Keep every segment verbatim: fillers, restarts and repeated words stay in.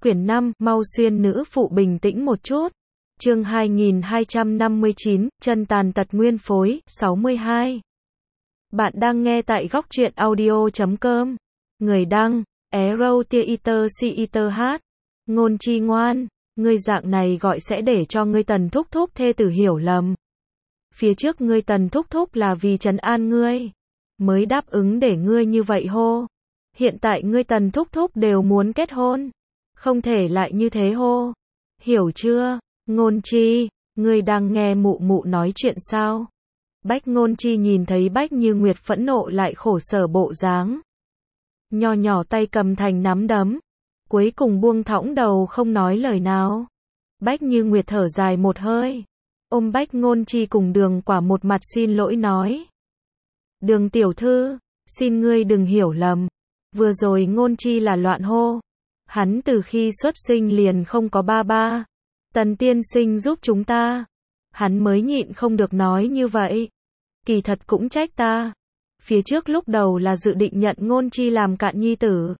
Quyển năm, mau xuyên nữ phụ bình tĩnh một chút. Chương hai nghìn hai trăm năm mươi chín, chân tàn tật nguyên phối, sáu mươi hai. Bạn đang nghe tại góc truyện audio chấm com. Người đăng, Arrow Theater Theater hát. Ngôn chi ngoan, ngươi dạng này gọi sẽ để cho ngươi tần thúc thúc thê tử hiểu lầm. Phía trước ngươi tần thúc thúc là vì trấn an ngươi, mới đáp ứng để ngươi như vậy hô. Hiện tại ngươi tần thúc thúc đều muốn kết hôn, không thể lại như thế hô. Hiểu chưa? Ngôn chi, ngươi đang nghe mụ mụ nói chuyện sao? Bách Ngôn Chi nhìn thấy Bách Như Nguyệt phẫn nộ lại khổ sở bộ dáng, nho nhỏ tay cầm thành nắm đấm, cuối cùng buông thõng đầu không nói lời nào. Bách Như Nguyệt thở dài một hơi, ôm Bách Ngôn Chi cùng Đường Quả một mặt xin lỗi nói: Đường tiểu thư, xin ngươi đừng hiểu lầm, vừa rồi Ngôn Chi là loạn hô. Hắn từ khi xuất sinh liền không có ba ba. Tần tiên sinh giúp chúng ta, hắn mới nhịn không được nói như vậy. Kỳ thật cũng trách ta. Phía trước lúc đầu là dự định nhận Ngôn Chi làm cạn nhi tử,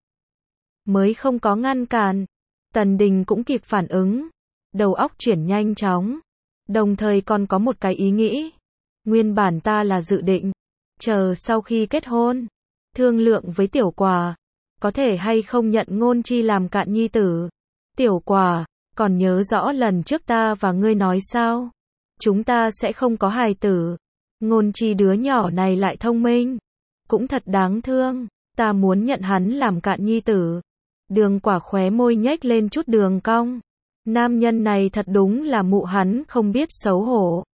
mới không có ngăn cản. Tần Đình cũng kịp phản ứng, đầu óc chuyển nhanh chóng, đồng thời còn có một cái ý nghĩ. Nguyên bản ta là dự định chờ sau khi kết hôn, thương lượng với Tiểu Quả, có thể hay không nhận Ngôn Chi làm cạn nhi tử. Tiểu Quả, còn nhớ rõ lần trước ta và ngươi nói sao? Chúng ta sẽ không có hài tử. Ngôn Chi đứa nhỏ này lại thông minh, cũng thật đáng thương, ta muốn nhận hắn làm cạn nhi tử. Đường Quả khóe môi nhếch lên chút đường cong. Nam nhân này thật đúng là mụ hắn không biết xấu hổ.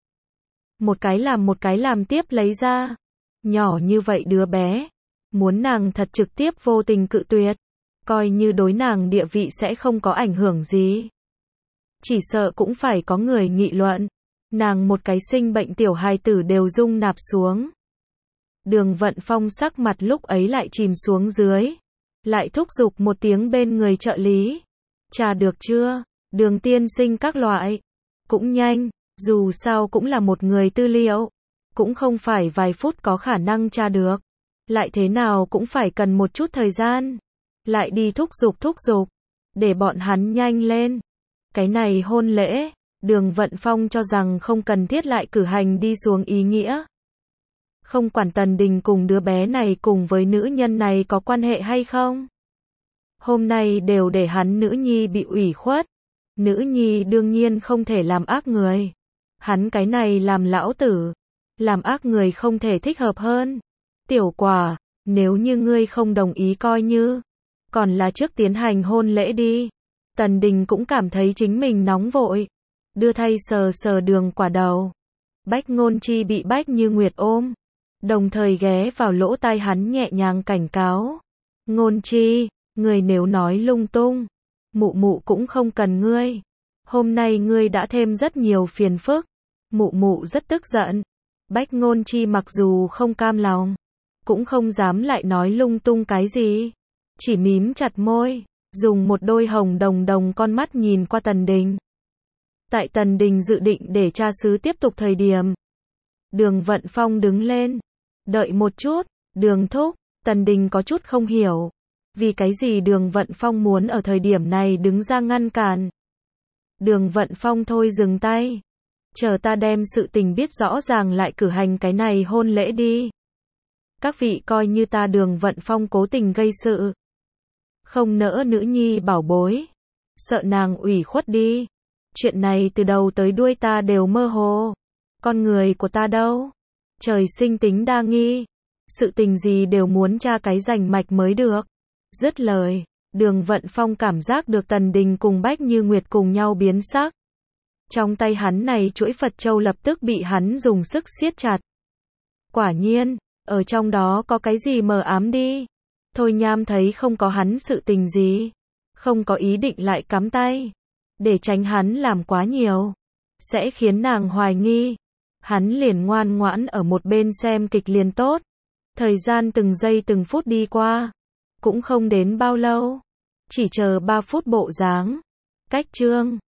Một cái làm một cái làm tiếp lấy ra. Nhỏ như vậy đứa bé, muốn nàng thật trực tiếp vô tình cự tuyệt, coi như đối nàng địa vị sẽ không có ảnh hưởng gì. Chỉ sợ cũng phải có người nghị luận, nàng một cái sinh bệnh tiểu hài tử đều dung nạp xuống. Đường Vận Phong sắc mặt lúc ấy lại chìm xuống dưới, lại thúc giục một tiếng bên người trợ lý. Trà được chưa? Đường tiên sinh các loại. Cũng nhanh, dù sao cũng là một người tư liệu, cũng không phải vài phút có khả năng tra được. Lại thế nào cũng phải cần một chút thời gian. Lại đi thúc giục thúc giục, để bọn hắn nhanh lên. Cái này hôn lễ, Đường Vận Phong cho rằng không cần thiết lại cử hành đi xuống ý nghĩa. Không quản Tần Đình cùng đứa bé này cùng với nữ nhân này có quan hệ hay không. Hôm nay đều để hắn nữ nhi bị ủy khuất. Nữ nhi đương nhiên không thể làm ác người. Hắn cái này làm lão tử, làm ác người không thể thích hợp hơn. Tiểu Quả, nếu như ngươi không đồng ý coi như, còn là trước tiến hành hôn lễ đi. Tần Đình cũng cảm thấy chính mình nóng vội, đưa thay sờ sờ Đường Quả đầu. Bách Ngôn Chi bị Bách Như Nguyệt ôm, đồng thời ghé vào lỗ tai hắn nhẹ nhàng cảnh cáo. Ngôn Chi, ngươi nếu nói lung tung, mụ mụ cũng không cần ngươi. Hôm nay ngươi đã thêm rất nhiều phiền phức. Mụ mụ rất tức giận. Bách Ngôn Chi mặc dù không cam lòng, cũng không dám lại nói lung tung cái gì, chỉ mím chặt môi, dùng một đôi hồng đồng đồng con mắt nhìn qua Tần Đình. Tại Tần Đình dự định để cha xứ tiếp tục thời điểm, Đường Vận Phong đứng lên. Đợi một chút, Đường thúc. Tần Đình có chút không hiểu, vì cái gì Đường Vận Phong muốn ở thời điểm này đứng ra ngăn cản. Đường Vận Phong thôi dừng tay. Chờ ta đem sự tình biết rõ ràng lại cử hành cái này hôn lễ đi. Các vị coi như ta Đường Vận Phong cố tình gây sự, không nỡ nữ nhi bảo bối, sợ nàng ủy khuất đi. Chuyện này từ đầu tới đuôi ta đều mơ hồ. Con người của ta đâu? Trời sinh tính đa nghi, sự tình gì đều muốn tra cái rành mạch mới được. Dứt lời, Đường Vận Phong cảm giác được Tần Đình cùng Bách Như Nguyệt cùng nhau biến sắc. Trong tay hắn này chuỗi Phật châu lập tức bị hắn dùng sức siết chặt. Quả nhiên, ở trong đó có cái gì mờ ám đi. Thôi Nham thấy không có hắn sự tình gì, không có ý định lại cắm tay, để tránh hắn làm quá nhiều, sẽ khiến nàng hoài nghi. Hắn liền ngoan ngoãn ở một bên xem kịch liền tốt. Thời gian từng giây từng phút đi qua, cũng không đến bao lâu, chỉ chờ ba phút bộ dáng. Cách chương